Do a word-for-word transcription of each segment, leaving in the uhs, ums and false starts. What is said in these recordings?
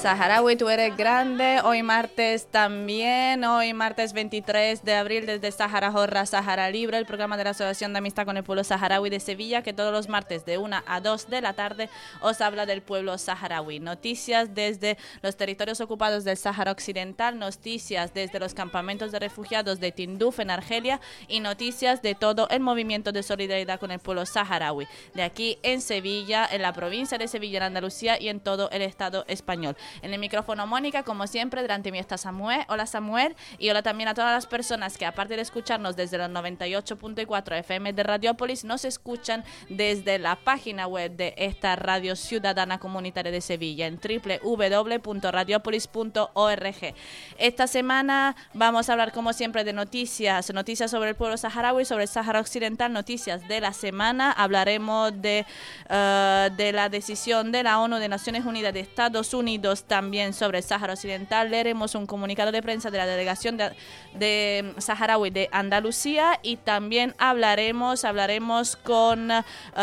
Saharaui, tú eres grande. Hoy martes también, hoy martes veintitrés de abril desde Sahara Jorra, Sahara Libre, el programa de la Asociación de Amistad con el Pueblo Saharaui de Sevilla, que todos los martes de una a dos de la tarde os habla del pueblo saharaui. Noticias desde los territorios ocupados del Sáhara Occidental, noticias desde los campamentos de refugiados de Tinduf en Argelia y noticias de todo el movimiento de solidaridad con el pueblo saharaui, de aquí en Sevilla, en la provincia de Sevilla, en Andalucía y en todo el Estado español. En el micrófono Mónica, como siempre, delante de mí está Samuel. Hola Samuel, y hola también a todas las personas que, aparte de escucharnos desde los noventa y ocho punto cuatro F M de Radiópolis, nos escuchan desde la página web de esta radio ciudadana comunitaria de Sevilla en doble u doble u doble u punto radiopolis punto org. Esta semana vamos a hablar, como siempre, de noticias, noticias sobre el pueblo saharaui, sobre el Sáhara Occidental, noticias de la semana. Hablaremos de, uh, de la decisión de la ONU, de Naciones Unidas, de Estados Unidos, también sobre el Sáhara Occidental. Leeremos un comunicado de prensa de la delegación de, de saharaui de Andalucía y también hablaremos, hablaremos con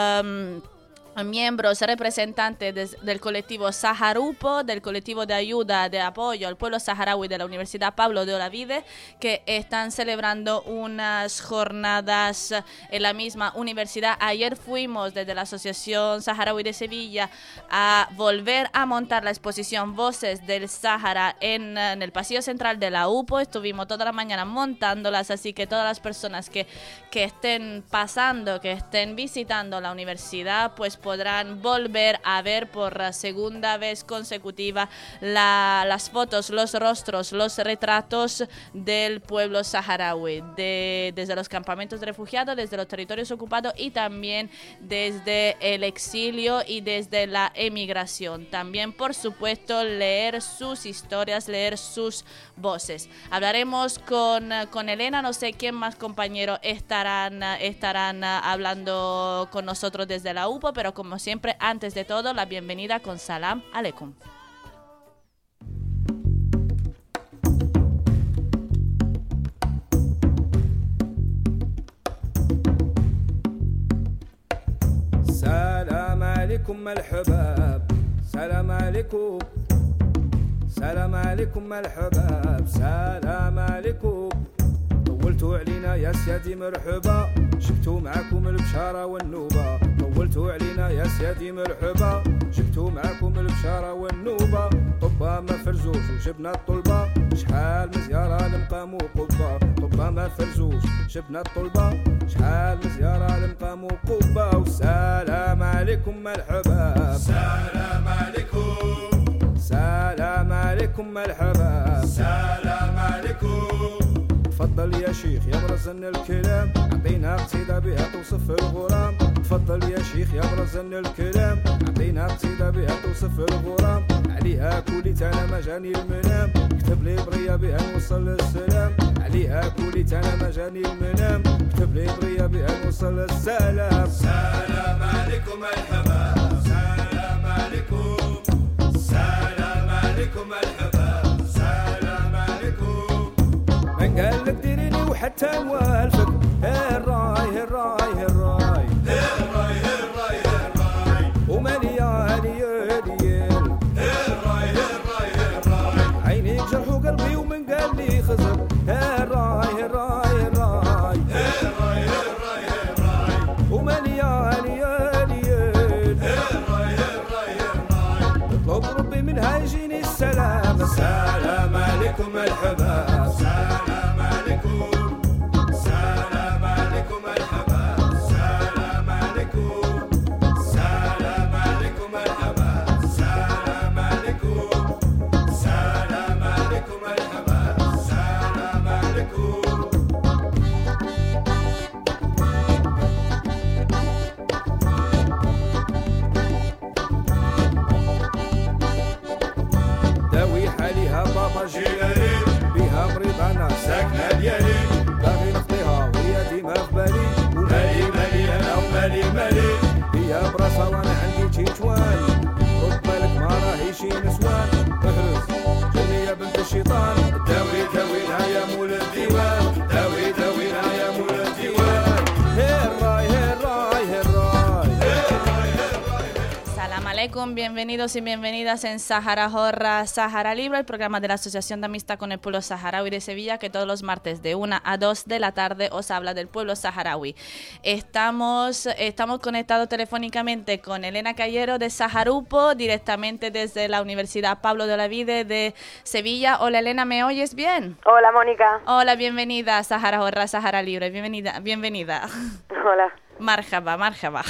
Um, miembros, representantes de, del colectivo Saharupo, del colectivo de ayuda, de apoyo al pueblo saharaui de la Universidad Pablo de Olavide, que están celebrando unas jornadas en la misma universidad. Ayer fuimos desde la Asociación Saharaui de Sevilla a volver a montar la exposición Voces del Sáhara en, en el pasillo central de la U P O. Estuvimos toda la mañana montándolas, así que todas las personas que, que estén pasando, que estén visitando la universidad, pues podrán volver a ver por la segunda vez consecutiva la, las fotos, los rostros, los retratos del pueblo saharaui, de, desde los campamentos de refugiados, desde los territorios ocupados y también desde el exilio y desde la emigración. También, por supuesto, leer sus historias, leer sus voces. Hablaremos con, con Elena, no sé quién más compañeros estarán, estarán hablando con nosotros desde la U P O, pero como siempre, antes de todo, la bienvenida con Salam Aleikum. Salam alaikum al-habab, salam alaikum, salam alaikum al-habab, salam alaikum. طولتوا علينا يا سيادي مرحبا، شفتوا معكم البشارة والنوبة. طولتوا علينا يا سيادي مرحبا، شفتوا معكم البشارة والنوبة. طبا ما فرزوش وجبنا الطلبة، شحال من زيارة لمقام وقبة. طبا ما فرزوش جبنا الطلبة، شحال من زيارة لمقام وقبة. والسلام عليكم مرحبا، سلام عليكم، سلام عليكم مرحبا، سلام عليكم. تفضل يا شيخ يا برزن الكلام، عطينا قصيدة بها توصف الغرام. تفضل يا شيخ يا برزن الكلام، عطينا قصيدة بها توصف الغرام. عليها كوليت انا ما جاني المنام، كتب لي برية بها نوصل للسلام. عليها كوليت انا ما جاني المنام، كتب لي برية بها نوصل للسلام. سلام عليكم الحباب، سلام عليكم، سلام عليكم الحباب، سلام عليكم. من قال لك ديريني وحتى موالفك، هالراي هالراي هالراي هالراي هالراي هالراي ومالي يا ليال ليال هالراي هالراي هالراي. عينيك جرحوا قلبي ومن قال لي خزر، هالراي هالراي هالراي هالراي هالراي هالراي ومالي يا ليال ليال هالراي هالراي هالراي. اطلب ربي منها يجيني السلام. سلام عليكم الحباب، سلام عليكم، سلام عليكم الحباب، سلام عليكم، سلام عليكم الحباب، سلام عليكم، سلام عليكم الحباب، سلام عليكم. داوي حاليها بابا جيلاني بها مريض انا ساكنة ديالي، باغي نخطيها وهي ديما في بالي. مالي مالي انا ومالي مالي. هي براسها وانا عندي تيتوان، رد بالك ما راهي شي نسوان. اهرس جني يا بنت الشيطان، داوي داوينا يا مول الديوان، داوي داوينا يا مول الديوان. هالراي هالراي هالراي Salam alaikum, bienvenidos y bienvenidas en Sahara Jorra, Sahara Libre, el programa de la Asociación de Amistad con el Pueblo Saharaui de Sevilla, que todos los martes de una a dos de la tarde os habla del pueblo saharaui. Estamos, estamos conectados telefónicamente con Elena Cayero de Saharupo, directamente desde la Universidad Pablo de Olavide de Sevilla. Hola Elena, ¿me oyes bien? Hola Mónica. Hola, bienvenida a Sahara Jorra, Sahara Libre, bienvenida, bienvenida. Hola. Marjaba, marjaba.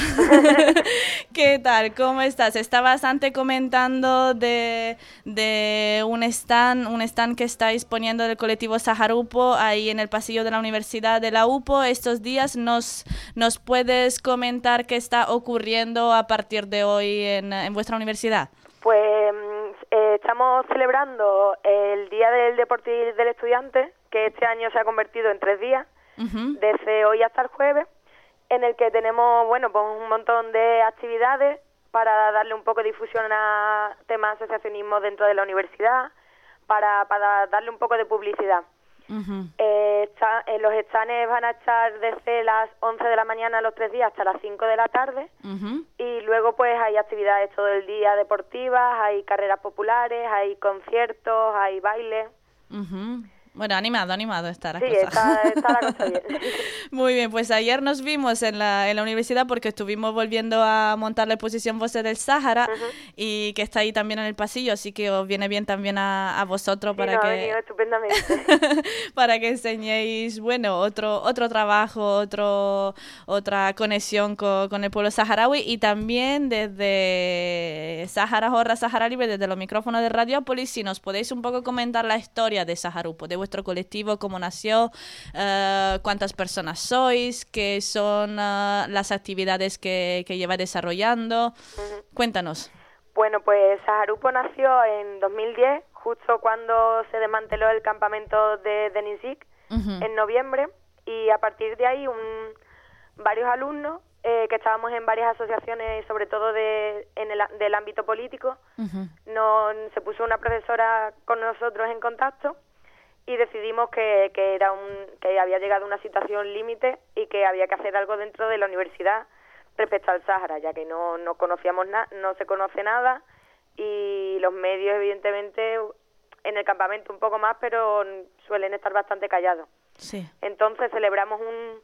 ¿Qué tal? ¿Cómo estás? Estabas antes comentando de, de un stand, un stand que estáis poniendo del colectivo Saharupo ahí en el pasillo de la Universidad de la U P O estos días. ¿Nos, nos puedes comentar qué está ocurriendo a partir de hoy en, en vuestra universidad? Pues eh, estamos celebrando el Día del Deporte y del Estudiante, que este año se ha convertido en tres días, uh-huh. desde hoy hasta el jueves, en el que tenemos, bueno, pues un montón de actividades para darle un poco de difusión a temas de asociacionismo dentro de la universidad, para, para darle un poco de publicidad. Uh-huh. Eh, está, eh, los stands van a estar desde las once de la mañana los tres días hasta las cinco de la tarde, uh-huh. y luego pues hay actividades todo el día deportivas, hay carreras populares, hay conciertos, hay baile. Uh-huh. Bueno, animado, animado está la sí, cosa. Está, está la cosa bien. Muy bien, pues ayer nos vimos en la, en la universidad porque estuvimos volviendo a montar la exposición Voces del Sáhara, uh-huh. y que está ahí también en el pasillo, así que os viene bien también a, a vosotros sí, para no, que... ha venido estupendamente. para que enseñéis, bueno, otro otro trabajo, otro otra conexión con, con el pueblo saharaui, y también desde Sahara Jorra, Sahara Libre, desde los micrófonos de Radiopolis, si nos podéis un poco comentar la historia de Saharupo, de vuestro colectivo, cómo nació, uh, cuántas personas sois, qué son uh, las actividades que, que lleva desarrollando. Uh-huh. Cuéntanos. Bueno, pues Saharupo nació en dos mil diez, justo cuando se desmanteló el campamento de Denizlik, uh-huh. en noviembre, y a partir de ahí un, varios alumnos eh, que estábamos en varias asociaciones, sobre todo de, en el, del ámbito político, uh-huh. no, se puso una profesora con nosotros en contacto, y decidimos que, que era un que había llegado una situación límite y que había que hacer algo dentro de la universidad respecto al Sáhara, ya que no, no conocíamos nada, no se conoce nada, y los medios evidentemente en el campamento un poco más, pero suelen estar bastante callados. Sí. Entonces celebramos un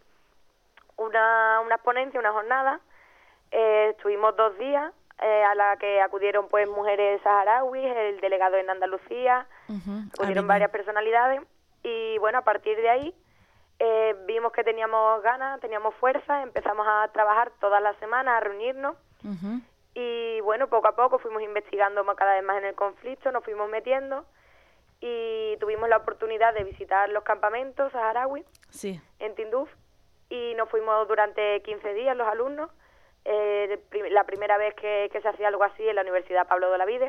una, una ponencia, una jornada, eh, estuvimos dos días, Eh, a la que acudieron pues mujeres saharauis, el delegado en Andalucía, uh-huh. acudieron varias personalidades, y bueno, a partir de ahí eh, vimos que teníamos ganas, teníamos fuerza, empezamos a trabajar todas las semanas, a reunirnos, uh-huh. y bueno, poco a poco fuimos investigando cada vez más en el conflicto, nos fuimos metiendo, y tuvimos la oportunidad de visitar los campamentos saharauis, sí. en Tinduf, y nos fuimos durante quince días los alumnos. Eh, la primera vez que, que se hacía algo así en la Universidad Pablo de Olavide,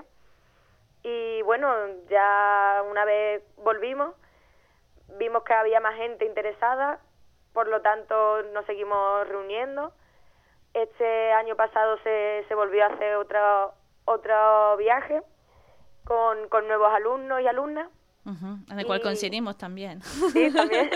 y bueno, ya una vez volvimos, vimos que había más gente interesada, por lo tanto nos seguimos reuniendo. Este año pasado se, se volvió a hacer otro, otro viaje con, con nuevos alumnos y alumnas, uh-huh. en el y... cual coincidimos también. Sí, también.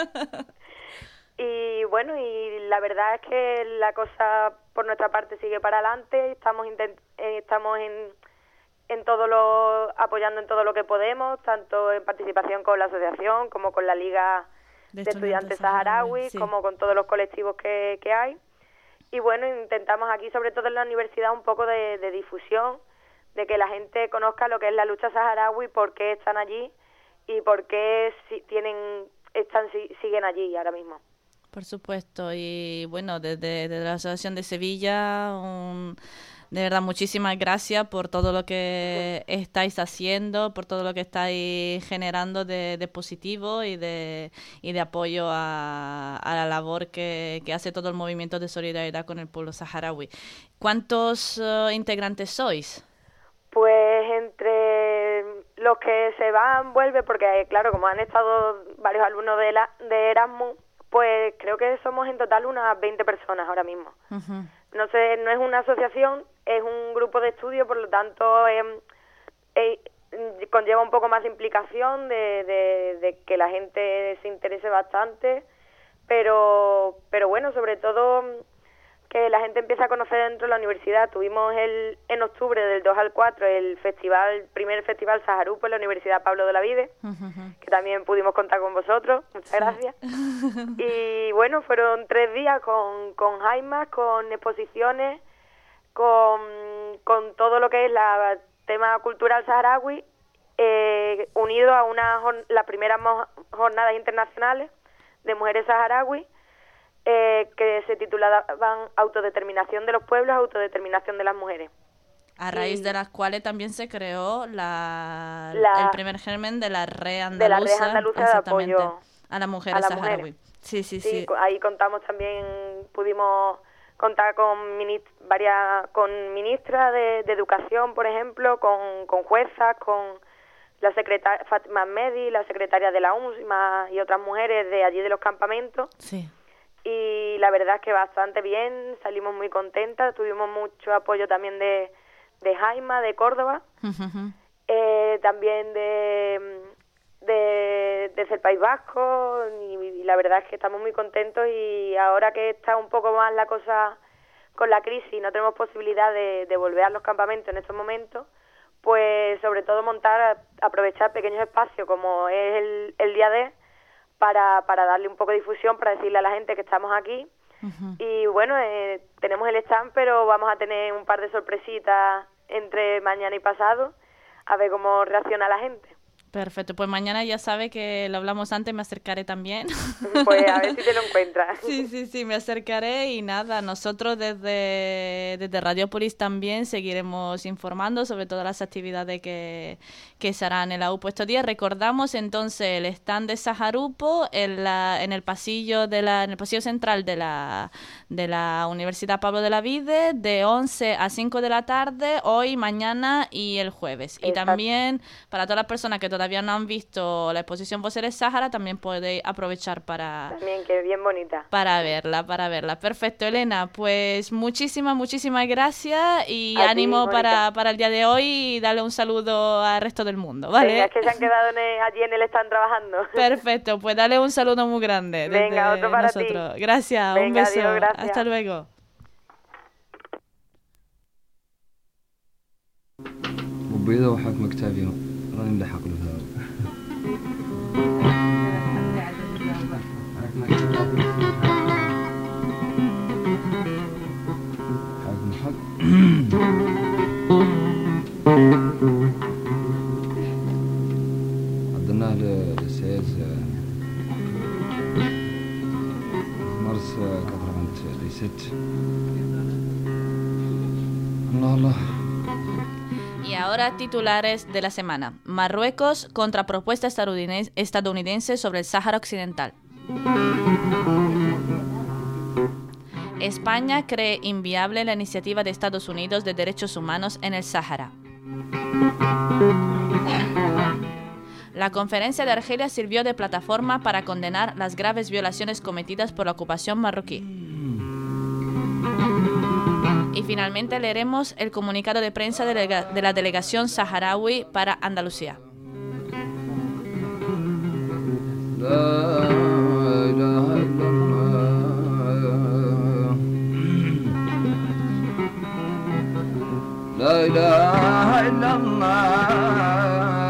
Y bueno, y la verdad es que la cosa por nuestra parte sigue para adelante, estamos intent- eh, estamos en, en todo lo, apoyando en todo lo que podemos, tanto en participación con la asociación como con la Liga de, de Estudiantes Saharauis, sí. como con todos los colectivos que, que hay. Y bueno, intentamos aquí, sobre todo en la universidad, un poco de, de difusión, de que la gente conozca lo que es la lucha saharaui, por qué están allí y por qué si, tienen, están, si, siguen allí ahora mismo. Por supuesto, y bueno, desde, desde la Asociación de Sevilla, un, de verdad, muchísimas gracias por todo lo que estáis haciendo, por todo lo que estáis generando de, de positivo y de y de apoyo a, a la labor que, que hace todo el movimiento de solidaridad con el pueblo saharaui. ¿Cuántos uh, integrantes sois? Pues entre los que se van, vuelve, porque claro, como han estado varios alumnos de, la, de Erasmus, pues creo que somos en total unas veinte personas ahora mismo. Uh-huh. No sé, no es una asociación, es un grupo de estudio, por lo tanto eh, eh, conlleva un poco más de implicación, de, de, de que la gente se interese bastante, pero pero bueno, sobre todo que la gente empieza a conocer dentro de la universidad. Tuvimos el en octubre del dos al cuatro el festival, el primer festival Saharupo en la Universidad Pablo de Olavide, uh-huh. que también pudimos contar con vosotros, muchas sí. gracias. Y bueno, fueron tres días con, con jaimas, con exposiciones, con, con todo lo que es la tema cultural saharaui, eh, unido a una las primeras jornadas internacionales de mujeres saharauis, Eh, que se titulaban Autodeterminación de los pueblos, Autodeterminación de las mujeres. A raíz y, de las cuales también se creó la, la, el primer germen de la Red Andaluza, de la Red Andaluza de apoyo a las mujeres saharauis. Sí, sí, sí, sí. Ahí contamos también, pudimos contar con minist varias con ministras de, de educación, por ejemplo, con, con juezas, con la secretaria Fátima Medi, la secretaria de la U N S y otras mujeres de allí de los campamentos. Sí. Y la verdad es que bastante bien, salimos muy contentas, tuvimos mucho apoyo también de, de Jaima, de Córdoba, uh-huh. eh, también de, de desde el País Vasco, y, y la verdad es que estamos muy contentos, y ahora que está un poco más la cosa con la crisis, no tenemos posibilidad de, de volver a los campamentos en estos momentos, pues sobre todo montar, aprovechar pequeños espacios como es el, el día D, Para, para darle un poco de difusión, para decirle a la gente que estamos aquí. Uh-huh. Y bueno, eh, tenemos el stand, pero vamos a tener un par de sorpresitas entre mañana y pasado, a ver cómo reacciona la gente. Perfecto, pues mañana ya sabe que lo hablamos antes, me acercaré también. Pues a ver si te lo encuentras. Sí, sí, sí, me acercaré y nada, nosotros desde, desde Radiopolis también seguiremos informando sobre todas las actividades que, que se harán en la U P O estos días. Recordamos entonces el stand de Saharupo en, la, en el pasillo de la, en el pasillo central de la, de la Universidad Pablo de Olavide de once a cinco de la tarde, hoy, mañana y el jueves. Exacto. Y también para todas las personas que todavía todavía no han visto la exposición Voceres Sáhara, también podéis aprovechar para... También, que bien bonita. Para verla, para verla. Perfecto, Elena, pues muchísimas, muchísimas gracias y a ánimo ti, para, para el día de hoy y darle un saludo al resto del mundo, ¿vale? Venga, es que se han quedado en el, allí en el stand trabajando. Perfecto, pues dale un saludo muy grande. Venga, otro para nosotros. Ti. Gracias, Venga, un beso. Adiós, gracias. Hasta luego. وبيضة وحكم كتابي راني ملحق له هذا حكم حق عدناه للسياس مارس كفرمنت ليست الله الله. Y ahora titulares de la semana. Marruecos contra propuesta estadounidense sobre el Sáhara Occidental. España cree inviable la iniciativa de Estados Unidos de derechos humanos en el Sáhara. La conferencia de Argelia sirvió de plataforma para condenar las graves violaciones cometidas por la ocupación marroquí. Y finalmente leeremos el comunicado de prensa de, lega- de la delegación saharaui para Andalucía. La ilaha illallah.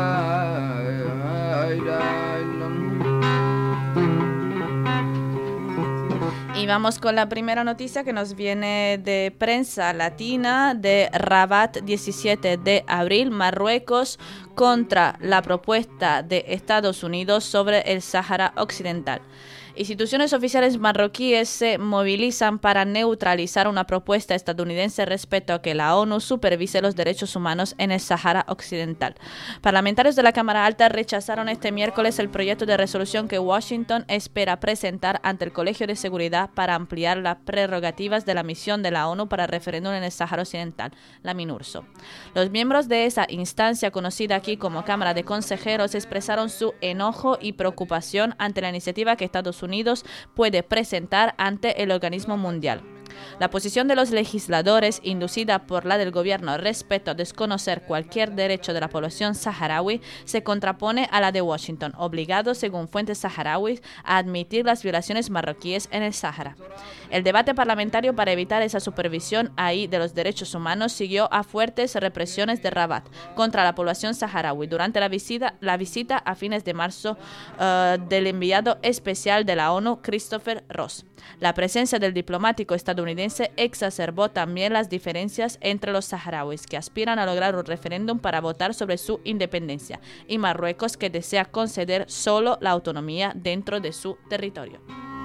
Y vamos con la primera noticia que nos viene de prensa latina de Rabat, diecisiete de abril, Marruecos contra la propuesta de Estados Unidos sobre el Sáhara Occidental. Instituciones oficiales marroquíes se movilizan para neutralizar una propuesta estadounidense respecto a que la ONU supervise los derechos humanos en el Sáhara Occidental. Parlamentarios de la Cámara Alta rechazaron este miércoles el proyecto de resolución que Washington espera presentar ante el Colegio de Seguridad para ampliar las prerrogativas de la misión de la ONU para el referéndum en el Sáhara Occidental, la MINURSO. Los miembros de esa instancia, conocida aquí como Cámara de Consejeros, expresaron su enojo y preocupación ante la iniciativa que Estados Unidos puede presentar ante el organismo mundial. La posición de los legisladores, inducida por la del gobierno respecto a desconocer cualquier derecho de la población saharaui, se contrapone a la de Washington, obligado, según fuentes saharauis, a admitir las violaciones marroquíes en el Sáhara. El debate parlamentario para evitar esa supervisión ahí de los derechos humanos siguió a fuertes represiones de Rabat contra la población saharaui durante la visita, la visita a fines de marzo uh, del enviado especial de la ONU, Christopher Ross. La presencia del diplomático estadounidense exacerbó también las diferencias entre los saharauis, que aspiran a lograr un referéndum para votar sobre su independencia, y Marruecos, que desea conceder solo la autonomía dentro de su territorio.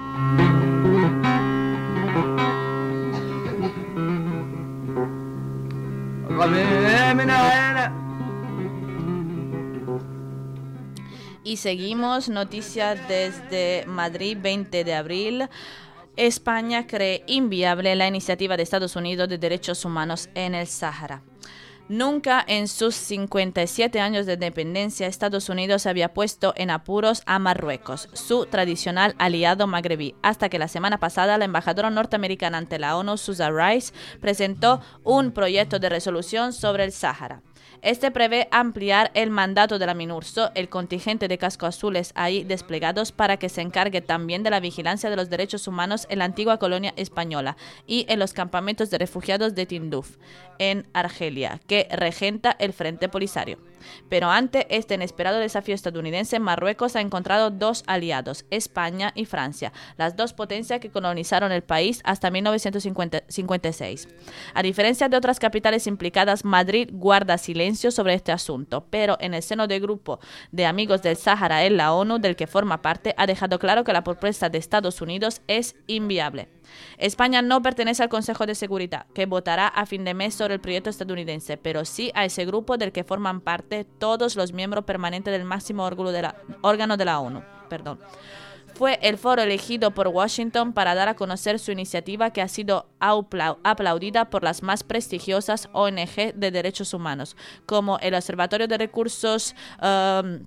Y seguimos, noticias desde Madrid, veinte de abril. España cree inviable la iniciativa de Estados Unidos de derechos humanos en el Sáhara. Nunca en sus cincuenta y siete años de independencia Estados Unidos había puesto en apuros a Marruecos, su tradicional aliado magrebí, hasta que la semana pasada la embajadora norteamericana ante la ONU, Susan Rice, presentó un proyecto de resolución sobre el Sáhara. Este prevé ampliar el mandato de la MINURSO, el contingente de casco azules ahí desplegados, para que se encargue también de la vigilancia de los derechos humanos en la antigua colonia española y en los campamentos de refugiados de Tinduf, en Argelia, que regenta el Frente Polisario. Pero ante este inesperado desafío estadounidense, Marruecos ha encontrado dos aliados, España y Francia, las dos potencias que colonizaron el país hasta mil novecientos cincuenta y seis. A diferencia de otras capitales implicadas, Madrid guarda silencio sobre este asunto, pero en el seno del grupo de amigos del Sáhara en la ONU, del que forma parte, ha dejado claro que la propuesta de Estados Unidos es inviable. España no pertenece al Consejo de Seguridad, que votará a fin de mes sobre el proyecto estadounidense, pero sí a ese grupo del que forman parte todos los miembros permanentes del máximo órgano de la, órgano de la ONU. Perdón. Fue el foro elegido por Washington para dar a conocer su iniciativa, que ha sido aplaudida por las más prestigiosas O N G de derechos humanos, como el Observatorio de Recursos um,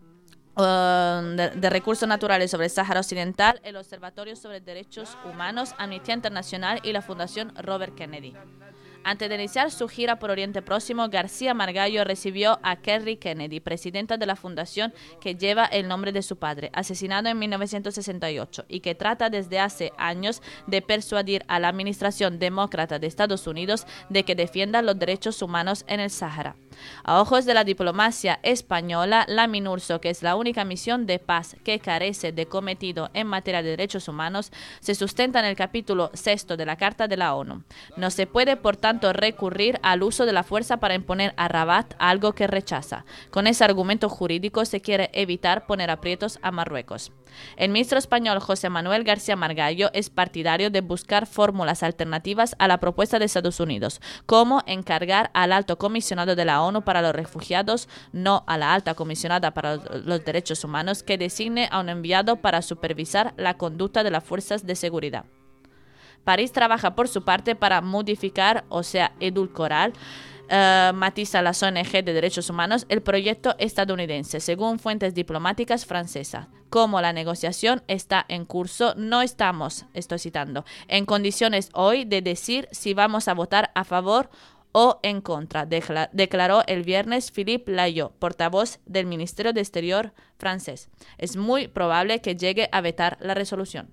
Uh, de, de recursos naturales sobre el Sáhara Occidental, el Observatorio sobre Derechos Humanos, Amnistía Internacional y la Fundación Robert Kennedy. Antes de iniciar su gira por Oriente Próximo, García Margallo recibió a Kerry Kennedy, presidenta de la fundación que lleva el nombre de su padre, asesinado en mil novecientos sesenta y ocho, y que trata desde hace años de persuadir a la administración demócrata de Estados Unidos de que defienda los derechos humanos en el Sáhara. A ojos de la diplomacia española, la MINURSO, que es la única misión de paz que carece de cometido en materia de derechos humanos, se sustenta en el capítulo sexto de la Carta de la ONU. No se puede, por tanto, recurrir al uso de la fuerza para imponer a Rabat algo que rechaza. Con ese argumento jurídico se quiere evitar poner aprietos a Marruecos. El ministro español José Manuel García Margallo es partidario de buscar fórmulas alternativas a la propuesta de Estados Unidos, como encargar al alto comisionado de la ONU para los refugiados, no a la alta comisionada para los derechos humanos, que designe a un enviado para supervisar la conducta de las fuerzas de seguridad. París trabaja por su parte para modificar, o sea, edulcorar, Uh, matiza las O N G de derechos humanos, el proyecto estadounidense, según fuentes diplomáticas francesas. Como la negociación está en curso, no estamos, estoy citando, en condiciones hoy de decir si vamos a votar a favor o en contra, declaró el viernes Philippe Layot, portavoz del Ministerio de Exterior francés. Es muy probable que llegue a vetar la resolución.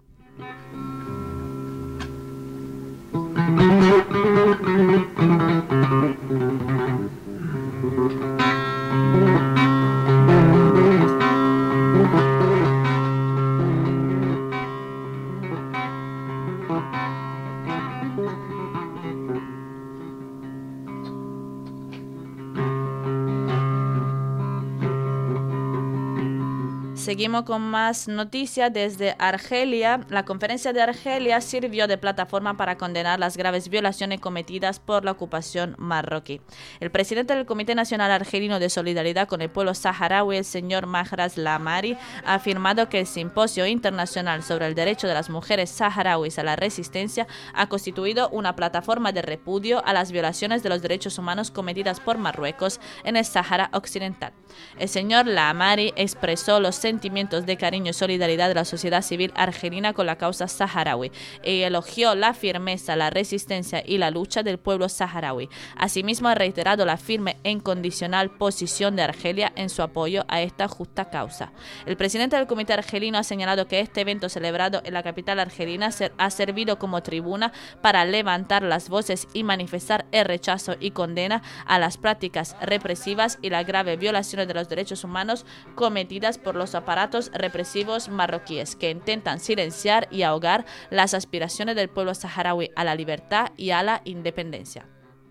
Seguimos con más noticias desde Argelia. La conferencia de Argelia sirvió de plataforma para condenar las graves violaciones cometidas por la ocupación marroquí. El presidente del Comité Nacional Argelino de Solidaridad con el Pueblo Saharaui, el señor Mahraz Lamari, ha afirmado que el Simposio Internacional sobre el Derecho de las Mujeres Saharauis a la Resistencia ha constituido una plataforma de repudio a las violaciones de los derechos humanos cometidas por Marruecos en el Sáhara Occidental. El señor Lamari expresó los sentimientos sentimientos de cariño y solidaridad de la sociedad civil argelina con la causa saharaui y elogió la firmeza, la resistencia y la lucha del pueblo saharaui. Asimismo, ha reiterado la firme e incondicional posición de Argelia en su apoyo a esta justa causa. El presidente del Comité Argelino ha señalado que este evento celebrado en la capital argelina ha servido como tribuna para levantar las voces y manifestar el rechazo y condena a las prácticas represivas y las graves violaciones de los derechos humanos cometidas por los aparatos represivos marroquíes que intentan silenciar y ahogar las aspiraciones del pueblo saharaui a la libertad y a la independencia.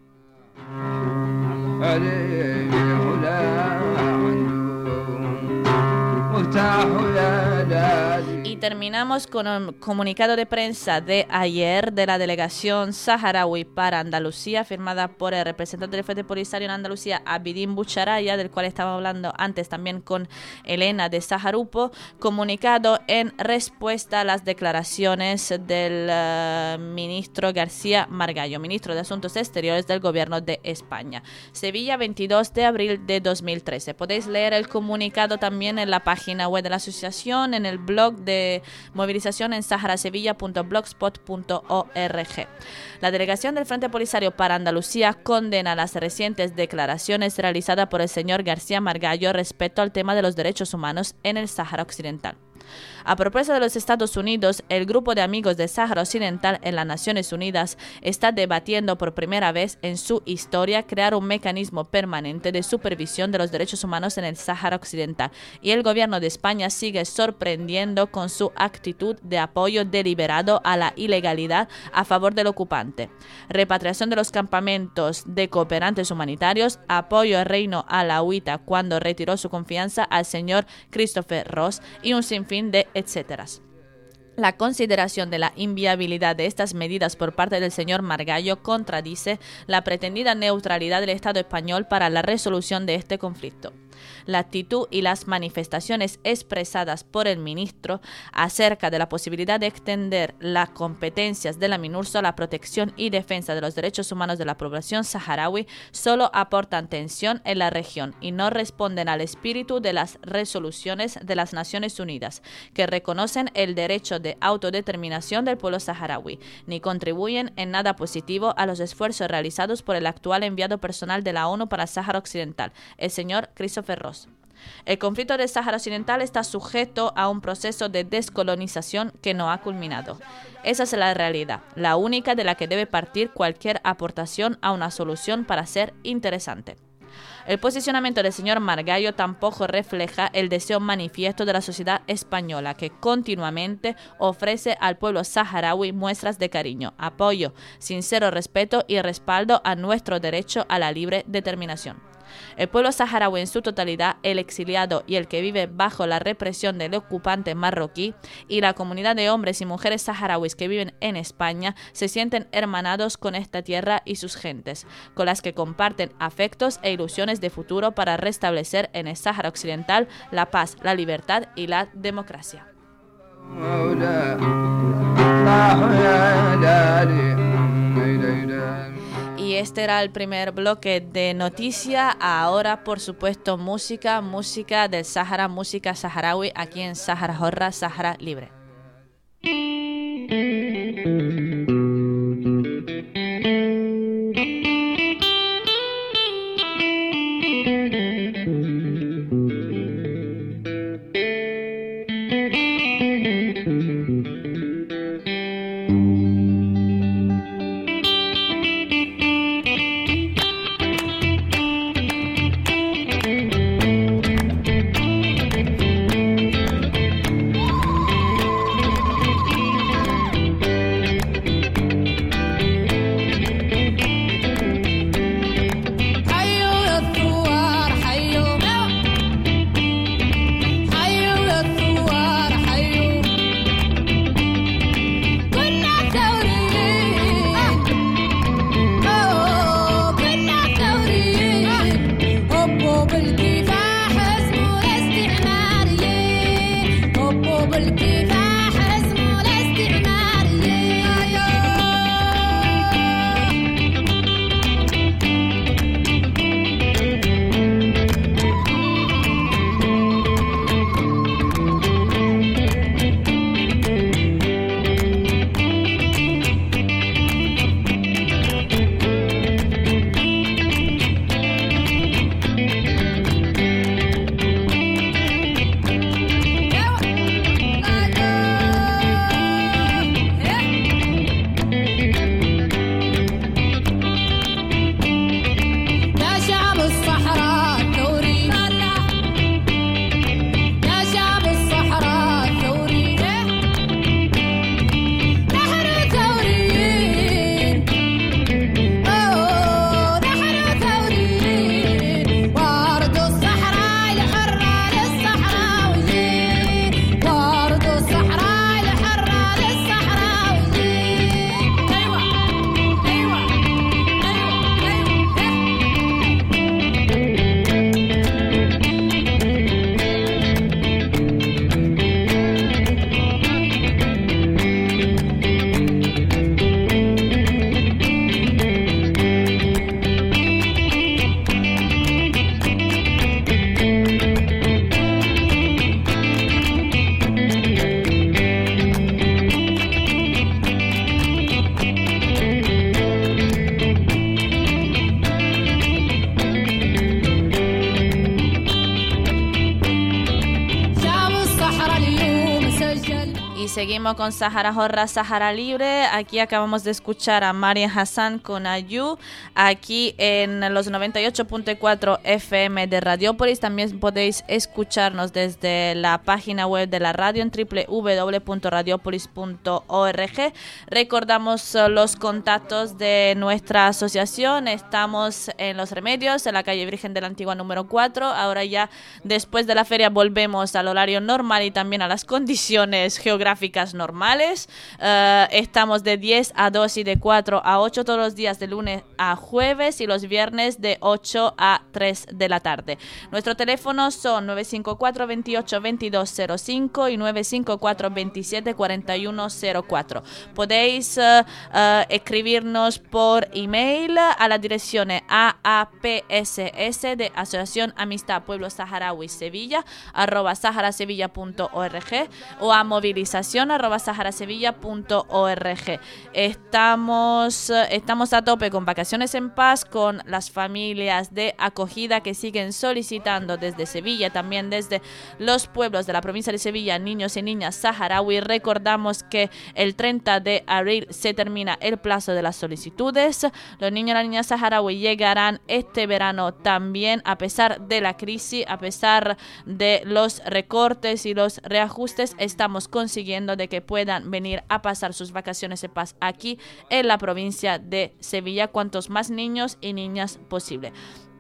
Y terminamos con un comunicado de prensa de ayer de la delegación saharaui para Andalucía, firmada por el representante del Frente Polisario en Andalucía, Abidin Bucharaya, del cual estaba hablando antes también con Elena de Saharupo, comunicado en respuesta a las declaraciones del uh, ministro García Margallo, ministro de Asuntos Exteriores del Gobierno de España. Sevilla, veintidós de abril de dos mil trece. Podéis leer el comunicado también en la página web de la asociación, en el blog de movilización en saharasevilla punto blogspot punto org. La delegación del Frente Polisario para Andalucía condena las recientes declaraciones realizadas por el señor García Margallo respecto al tema de los derechos humanos en el Sáhara Occidental. A propuesta de los Estados Unidos, el Grupo de Amigos del Sáhara Occidental en las Naciones Unidas está debatiendo por primera vez en su historia crear un mecanismo permanente de supervisión de los derechos humanos en el Sáhara Occidental, y el gobierno de España sigue sorprendiendo con su actitud de apoyo deliberado a la ilegalidad a favor del ocupante, repatriación de los campamentos de cooperantes humanitarios, apoyo al reino alauita cuando retiró su confianza al señor Christopher Ross y un sinfín de etcéteras. La consideración de la inviabilidad de estas medidas por parte del señor Margallo contradice la pretendida neutralidad del Estado español para la resolución de este conflicto. La actitud y las manifestaciones expresadas por el ministro acerca de la posibilidad de extender las competencias de la MINURSO a la protección y defensa de los derechos humanos de la población saharaui solo aportan tensión en la región y no responden al espíritu de las resoluciones de las Naciones Unidas, que reconocen el derecho de autodeterminación del pueblo saharaui, ni contribuyen en nada positivo a los esfuerzos realizados por el actual enviado personal de la ONU para el Sáhara Occidental, el señor Christopher Ross. El conflicto del Sáhara Occidental está sujeto a un proceso de descolonización que no ha culminado. Esa es la realidad, la única de la que debe partir cualquier aportación a una solución para ser interesante. El posicionamiento del señor Margallo tampoco refleja el deseo manifiesto de la sociedad española, que continuamente ofrece al pueblo saharaui muestras de cariño, apoyo, sincero respeto y respaldo a nuestro derecho a la libre determinación. El pueblo saharaui en su totalidad, el exiliado y el que vive bajo la represión del ocupante marroquí, y la comunidad de hombres y mujeres saharauis que viven en España se sienten hermanados con esta tierra y sus gentes, con las que comparten afectos e ilusiones de futuro para restablecer en el Sáhara Occidental la paz, la libertad y la democracia. Y este era el primer bloque de noticia. Ahora, por supuesto, música, música del Sáhara, música saharaui aquí en Sahara Horra, Sahara Libre. Y seguimos con Sahara Horra, Sahara Libre. Aquí acabamos de escuchar a Mariam Hassan con Ayu, aquí en los noventa y ocho punto cuatro F M de Radiopolis. También podéis escucharnos desde la página web de la radio en doble u doble u doble u punto radiopolis punto org. Recordamos los contactos de nuestra asociación. Estamos en Los Remedios, en la calle Virgen de la Antigua número cuatro. Ahora ya después de la feria volvemos al horario normal y también a las condiciones geográficas normales. Uh, estamos de diez a dos y de cuatro a ocho todos los días, de lunes a jueves, y los viernes de ocho a tres de la tarde. Nuestros teléfonos son nueve cinco cuatro, veintiocho, veintidós cero cinco y nueve cinco cuatro, veintisiete, cuarenta y uno cero cuatro. Podéis uh, uh, escribirnos por email a la dirección a a p s s de Asociación Amistad Pueblo Saharaui Sevilla arroba saharasevilla punto org o a movilización arroba saharasevilla punto org. Estamos, estamos a tope con Vacaciones en Paz, con las familias de acogida que siguen solicitando desde Sevilla, también desde los pueblos de la provincia de Sevilla, niños y niñas saharaui. Recordamos que el treinta de abril se termina el plazo de las solicitudes. Los niños y las niñas saharaui llegarán este verano también, a pesar de la crisis, a pesar de los recortes y los reajustes. Estamos consiguiendo de que puedan venir a pasar sus vacaciones de paz aquí en la provincia de Sevilla, cuantos más niños y niñas posible.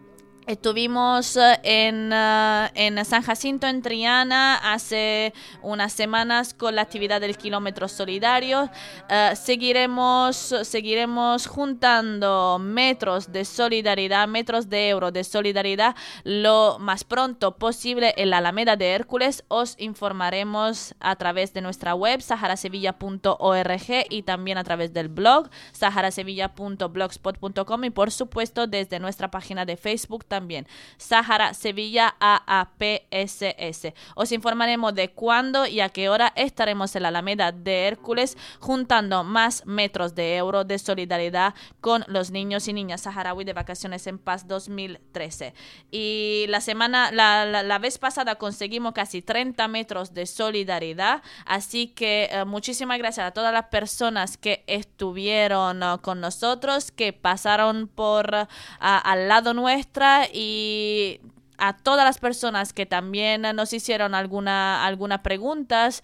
Estuvimos en, uh, en San Jacinto, en Triana, hace unas semanas con la actividad del kilómetro solidario. Uh, seguiremos, seguiremos juntando metros de solidaridad, metros de euro de solidaridad lo más pronto posible en la Alameda de Hércules. Os informaremos a través de nuestra web saharasevilla punto org y también a través del blog saharasevilla punto blogspot punto com y por supuesto desde nuestra página de Facebook también, Sahara Sevilla A A P S S. Os informaremos de cuándo y a qué hora estaremos en la Alameda de Hércules juntando más metros de euro de solidaridad con los niños y niñas saharaui de Vacaciones en Paz dos mil trece. Y la semana, la, la, la vez pasada conseguimos casi treinta metros de solidaridad, así que eh, muchísimas gracias a todas las personas que estuvieron uh, con nosotros, que pasaron por uh, al lado nuestra, y a todas las personas que también nos hicieron alguna, algunas preguntas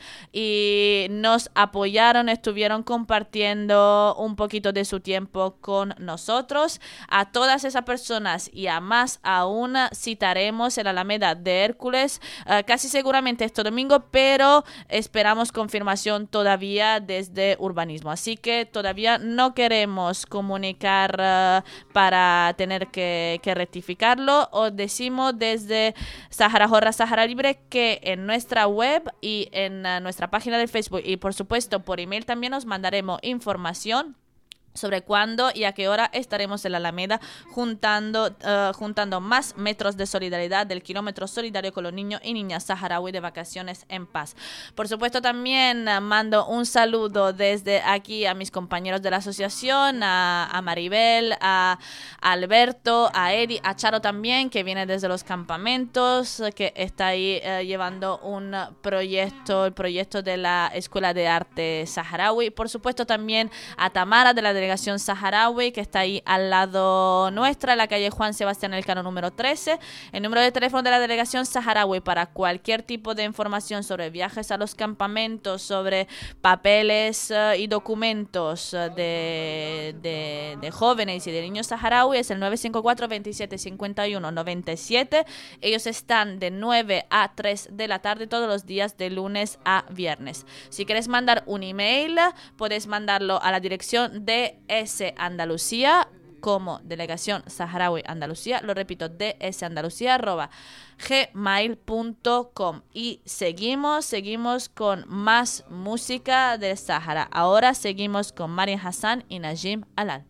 y nos apoyaron, estuvieron compartiendo un poquito de su tiempo con nosotros. A todas esas personas y a más aún citaremos en la Alameda de Hércules, uh, casi seguramente este domingo, pero esperamos confirmación todavía desde urbanismo. Así que todavía no queremos comunicar uh, para tener que, que rectificarlo. Os decimos desde Sahara Horra, Sahara Libre, que en nuestra web y en uh, nuestra página de Facebook y por supuesto por email también os mandaremos información sobre cuándo y a qué hora estaremos en la Alameda juntando, uh, juntando más metros de solidaridad del kilómetro solidario con los niños y niñas saharaui de Vacaciones en Paz. Por supuesto también uh, mando un saludo desde aquí a mis compañeros de la asociación, a, a Maribel, a, a Alberto, a Eddie, a Charo también, que viene desde los campamentos, que está ahí uh, llevando un proyecto, el proyecto de la Escuela de Arte Saharaui. Por supuesto también a Tamara de la delegación saharaui, que está ahí al lado nuestra, en la calle Juan Sebastián Elcano número trece. El número de teléfono de la delegación saharaui para cualquier tipo de información sobre viajes a los campamentos, sobre papeles uh, y documentos uh, de, de, de jóvenes y de niños saharaui es el nueve cinco cuatro, veintisiete cincuenta y uno noventa y siete. Ellos están de nueve a tres de la tarde todos los días de lunes a viernes. Si quieres mandar un email, puedes mandarlo a la dirección de S Andalucía como Delegación Saharaui Andalucía, lo repito, dsandalucía arroba gmail punto com. Y seguimos, seguimos con más música del Sahara. Ahora seguimos con Mariam Hassan y Najim Alal.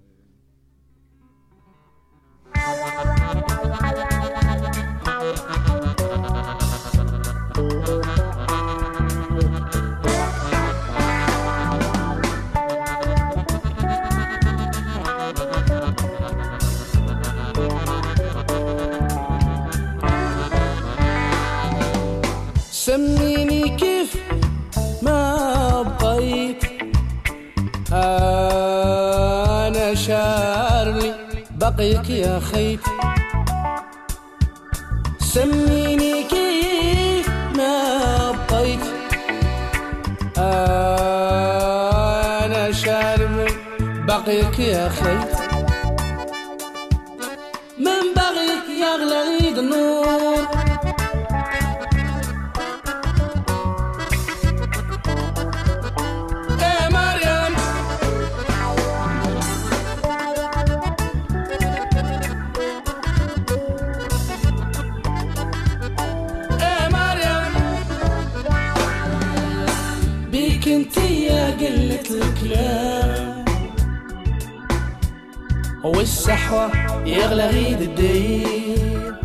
سميني كيف ما بقيك يا خيت سميني كيف ما بقيت أنا شارب بقيك يا خيت من بغيك يغلى غيد النور يا مريم يا مريم بيك انتي يا قلة الكلام والسحوة يغلى غيد الدين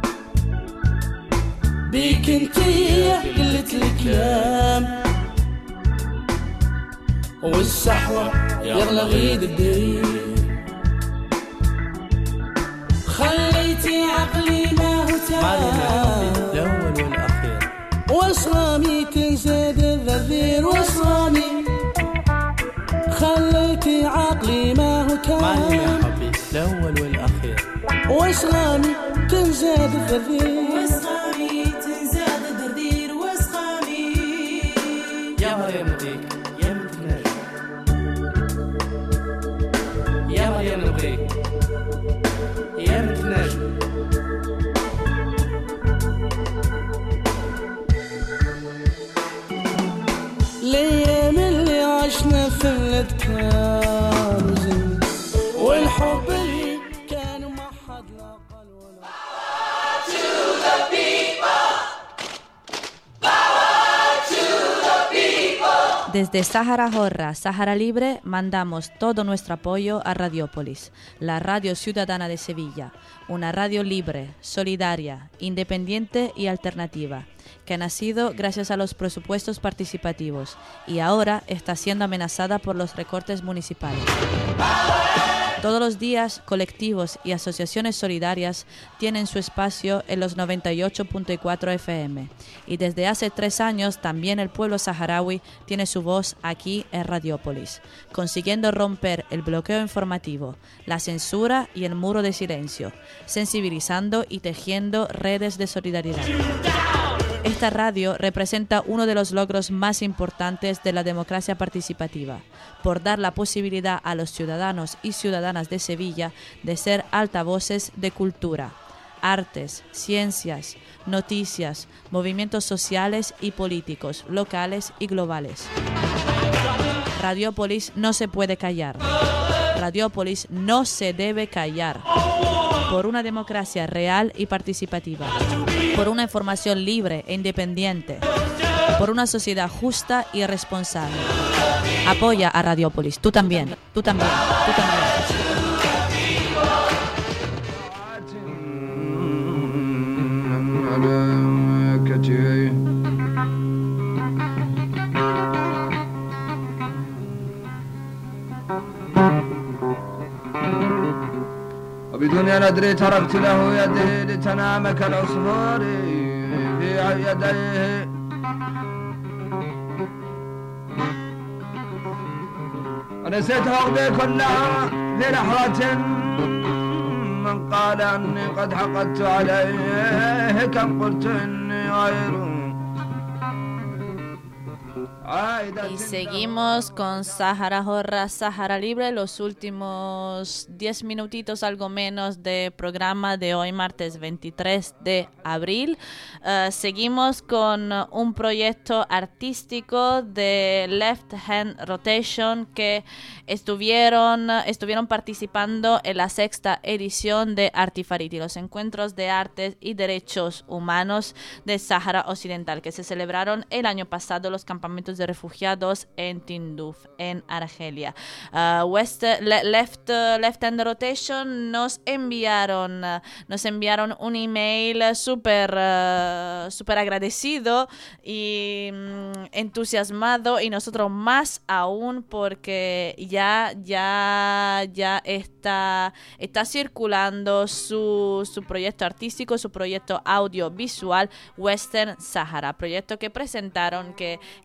بيك انتي يا قلة الكلام والسحوة يغلى غيد الدين خليتي عقلي ما هو تام الأول والأخير وصرامي تنزاد الذرير وصرامي خليتي عقلي ما هو معلم يا تام حبيب الأول والأخير وصرامي تنزاد الذرير وصغامي تنزاد الدردير وصغامي يا مريم نبغيك يا متناج يا مريم نبغيك يا متناج الايام اللي عشنا في الاذكار وزين والحب اللي كان ما حد لاقى ولا Desde Sáhara Jorra, Sáhara Libre, mandamos todo nuestro apoyo a Radiópolis, la radio ciudadana de Sevilla, una radio libre, solidaria, independiente y alternativa, que ha nacido gracias a los presupuestos participativos y ahora está siendo amenazada por los recortes municipales. Todos los días, colectivos y asociaciones solidarias tienen su espacio en los noventa y ocho punto cuatro F M y desde hace tres años también el pueblo saharaui tiene su voz aquí en Radiópolis, consiguiendo romper el bloqueo informativo, la censura y el muro de silencio, sensibilizando y tejiendo redes de solidaridad. Esta radio representa uno de los logros más importantes de la democracia participativa, por dar la posibilidad a los ciudadanos y ciudadanas de Sevilla de ser altavoces de cultura, artes, ciencias, noticias, movimientos sociales y políticos, locales y globales. Radiópolis no se puede callar. Radiópolis no se debe callar. Por una democracia real y participativa. Por una información libre e independiente. Por una sociedad justa y responsable. Apoya a Radiópolis. Tú también. Tú también. Tú también. بدون أن أدري تركت له يدي لتنام كالعصفور في يديه ونسيت عقدي كلها في لحظة من قال أني قد حقدت عليه كم قلت إني غير. Y seguimos con Sáhara Jorra, Sáhara Libre, los últimos diez minutitos, algo menos, de programa de hoy, martes veintitrés de abril. Uh, seguimos con un proyecto artístico de Left Hand Rotation que estuvieron, estuvieron participando en la sexta edición de Artifariti, los encuentros de artes y derechos humanos de Sáhara Occidental, que se celebraron el año pasado en los campamentos de refugiados en Tinduf, en Argelia. Uh, West, le, left, uh, left Hand Rotation nos enviaron, uh, nos enviaron un email súper uh, super agradecido y um, entusiasmado, y nosotros más aún porque ya, ya, ya está, está circulando su, su proyecto artístico, su proyecto audiovisual Western Sahara, proyecto que presentaron, que, que, que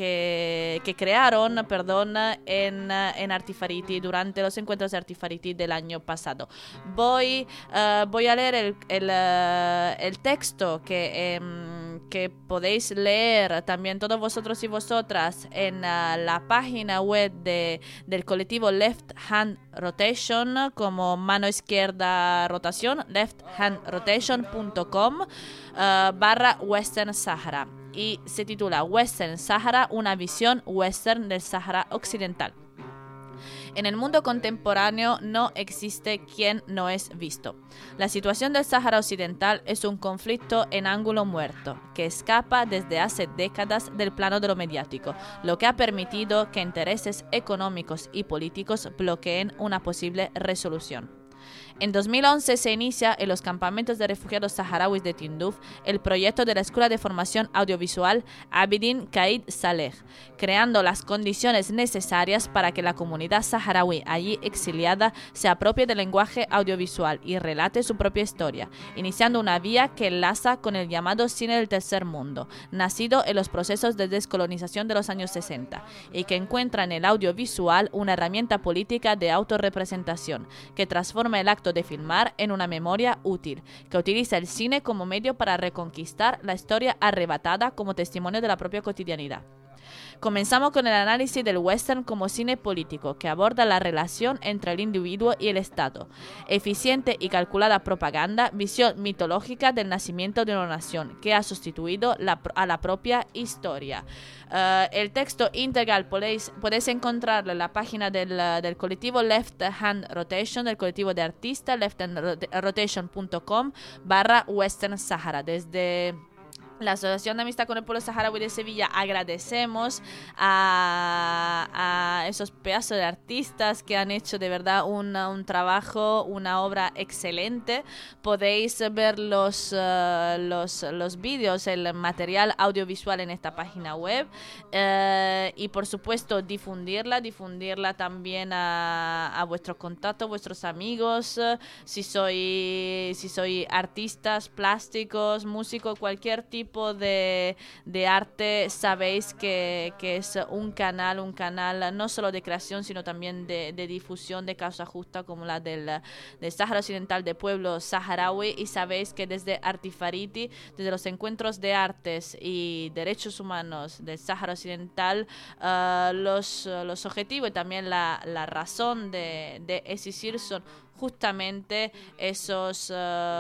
que, que crearon perdón, en, en Artifariti durante los encuentros de Artifariti del año pasado. Voy, uh, voy a leer el, el, uh, el texto que, um, que podéis leer también todos vosotros y vosotras en uh, la página web de, del colectivo Left Hand Rotation, como mano izquierda rotación, left hand rotation punto com uh, barra Western Sahara, y se titula Western Sahara, una visión western del Sahara Occidental. En el mundo contemporáneo no existe quien no es visto. La situación del Sáhara Occidental es un conflicto en ángulo muerto, que escapa desde hace décadas del plano de lo mediático, lo que ha permitido que intereses económicos y políticos bloqueen una posible resolución. En dos mil once se inicia en los campamentos de refugiados saharauis de Tinduf el proyecto de la Escuela de Formación Audiovisual Abidin Caid Saleh, creando las condiciones necesarias para que la comunidad saharaui allí exiliada se apropie del lenguaje audiovisual y relate su propia historia, iniciando una vía que enlaza con el llamado cine del tercer mundo, nacido en los procesos de descolonización de los años sesenta, y que encuentra en el audiovisual una herramienta política de autorrepresentación que transforma el acto de filmar en una memoria útil, que utiliza el cine como medio para reconquistar la historia arrebatada como testimonio de la propia cotidianidad. Comenzamos con el análisis del western como cine político, que aborda la relación entre el individuo y el Estado, eficiente y calculada propaganda, visión mitológica del nacimiento de una nación, que ha sustituido la, a la propia historia. Uh, el texto integral podéis, podéis encontrarlo en la página del, del colectivo Left Hand Rotation, del colectivo de artistas left hand rotation punto com barra Western Sahara. Desde la Asociación de Amistad con el Pueblo Saharaui de Sevilla agradecemos a, a esos pedazos de artistas que han hecho de verdad un, un trabajo, una obra excelente. Podéis ver los, uh, los, los vídeos, el material audiovisual en esta página web, uh, y por supuesto difundirla, difundirla también a, a vuestros contactos, vuestros amigos, uh, si soy, si soy artistas plásticos, músicos, cualquier tipo De, de arte, sabéis que, que es un canal, un canal no solo de creación, sino también de, de difusión de causa justa como la del, del Sáhara Occidental, del pueblo saharaui, y sabéis que desde Artifariti, desde los encuentros de artes y derechos humanos del Sáhara Occidental, uh, los, los objetivos y también la, la razón de, de existir son justamente esos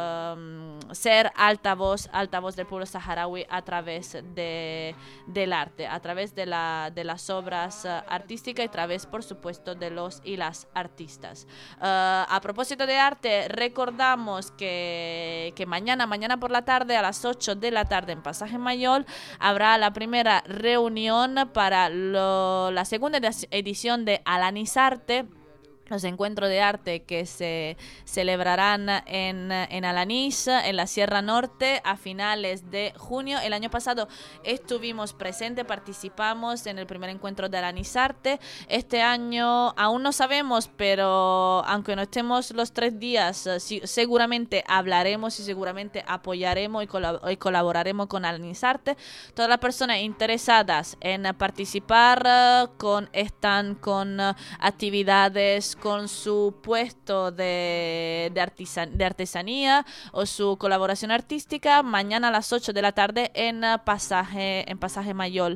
uh, ser altavoz, altavoz del pueblo saharaui a través de, del arte, a través de, la, de las obras uh, artísticas y a través, por supuesto, de los y las artistas. Uh, a propósito de arte, recordamos que, que mañana, mañana por la tarde, a las ocho de la tarde en Pasaje Mayor, habrá la primera reunión para lo, la segunda edición de Alanizarte, los encuentros de arte que se celebrarán en, en Alanís, en la Sierra Norte, a finales de junio. El año pasado estuvimos presentes, participamos en el primer encuentro de Alanizarte. Este año aún no sabemos, pero aunque no estemos los tres días, seguramente hablaremos y seguramente apoyaremos y, colab- y colaboraremos con Alanizarte. Todas las personas interesadas en participar con, están con actividades, con su puesto de, de, artisan, de artesanía o su colaboración artística, mañana a las ocho de la tarde en Pasaje, en Pasaje Mayor.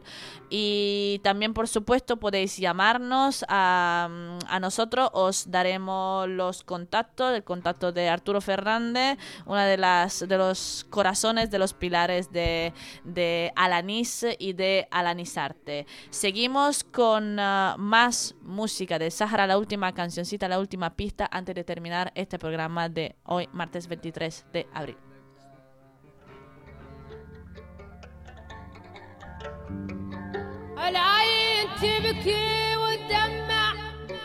Y también, por supuesto, podéis llamarnos a, a nosotros, os daremos los contactos, el contacto de Arturo Fernández, una de las de los corazones, de los pilares de, de Alanís y de Alanizarte. Seguimos con uh, más música del Sáhara, la última canción, la última pista antes de terminar este programa de hoy, martes veintitrés de abril. العين تبكي وتدمع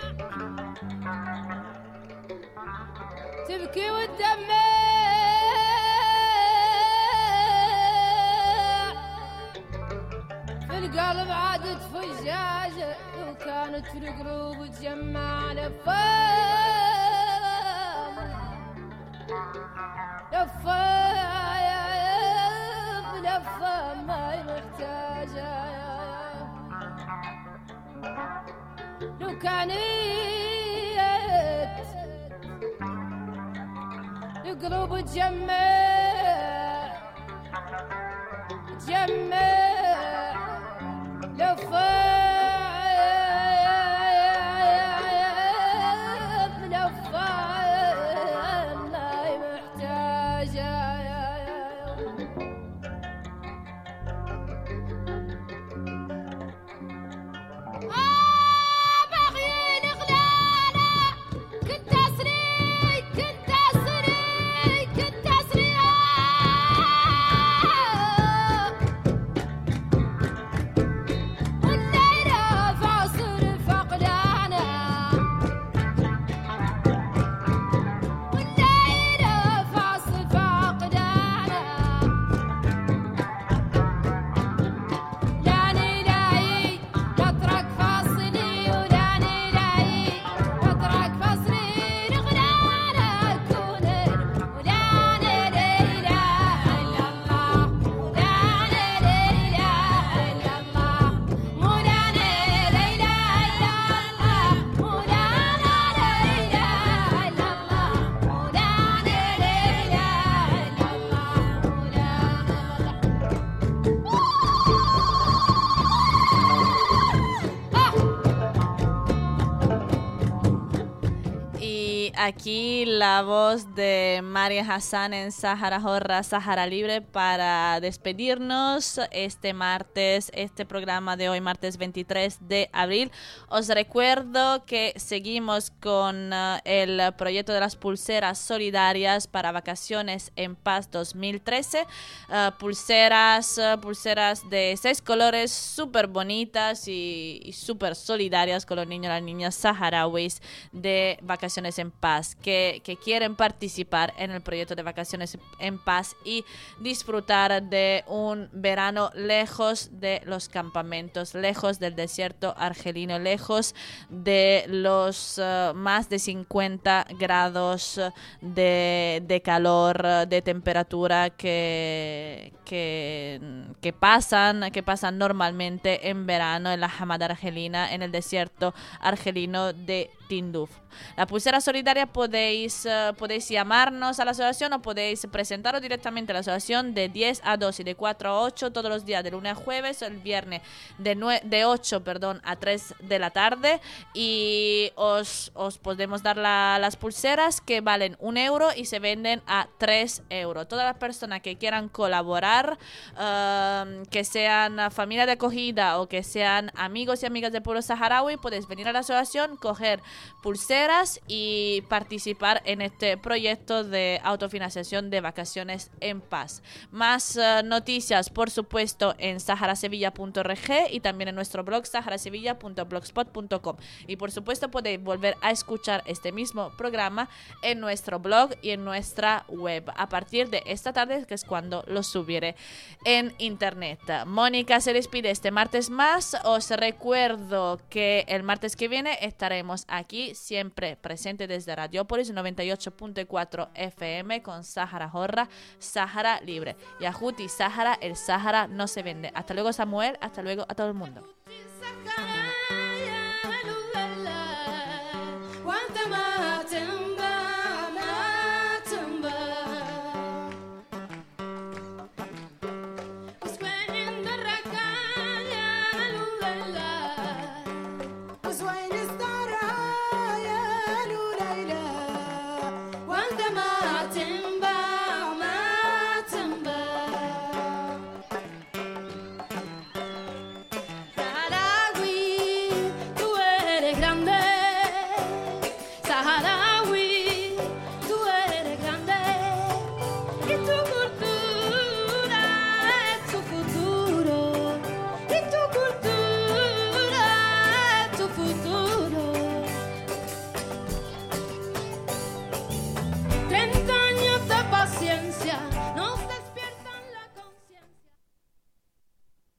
تبكي وتدمع في القلب عادت فجاجة وكانت في القلوب تجمع لفام لفام لفام ما هي محتاجة لو كانت القلوب تجمع تجمع لفاف لفاف ما محتاجة Aquí la voz de María Hassan en Sahara Horra, Sahara Libre, para despedirnos este martes, este programa de hoy, martes veintitrés de abril. Os recuerdo que seguimos con uh, el proyecto de las pulseras solidarias para Vacaciones en Paz dos mil trece. Uh, pulseras, uh, pulseras de seis colores, súper bonitas y, y súper solidarias con los niños y las niñas saharauis de Vacaciones en Paz. Que, que quieren participar en el proyecto de Vacaciones en Paz y disfrutar de un verano lejos de los campamentos, lejos del desierto argelino, lejos de los uh, más de cincuenta grados de, de calor, de temperatura que, que, que, pasan, que pasan normalmente en verano en la Hamada argelina, en el desierto argelino de Tinduf. La pulsera solidaria podéis, uh, podéis llamarnos a la asociación o podéis presentaros directamente a la asociación de diez a dos y de cuatro a ocho todos los días de lunes a jueves, el viernes de, nue- de ocho perdón, a tres de la tarde, y os, os podemos dar la, las pulseras que valen un euro y se venden a tres euros. Todas las personas que quieran colaborar, uh, que sean familia de acogida o que sean amigos y amigas del pueblo saharaui, podéis venir a la asociación, coger pulseras y participar en este proyecto de autofinanciación de Vacaciones en Paz. Más uh, noticias, por supuesto, en sahara sevilla punto org y también en nuestro blog sahara sevilla punto blogspot punto com. Y por supuesto podéis volver a escuchar este mismo programa en nuestro blog y en nuestra web a partir de esta tarde, que es cuando lo subiré en internet. Mónica se despide este martes más. Os recuerdo que el martes que viene estaremos aquí siempre presente desde Radiópolis noventa y ocho punto cuatro F M con Sahara Horra, Sahara Libre. Yahuti Sahara, el Sahara no se vende. Hasta luego, Samuel, hasta luego a todo el mundo.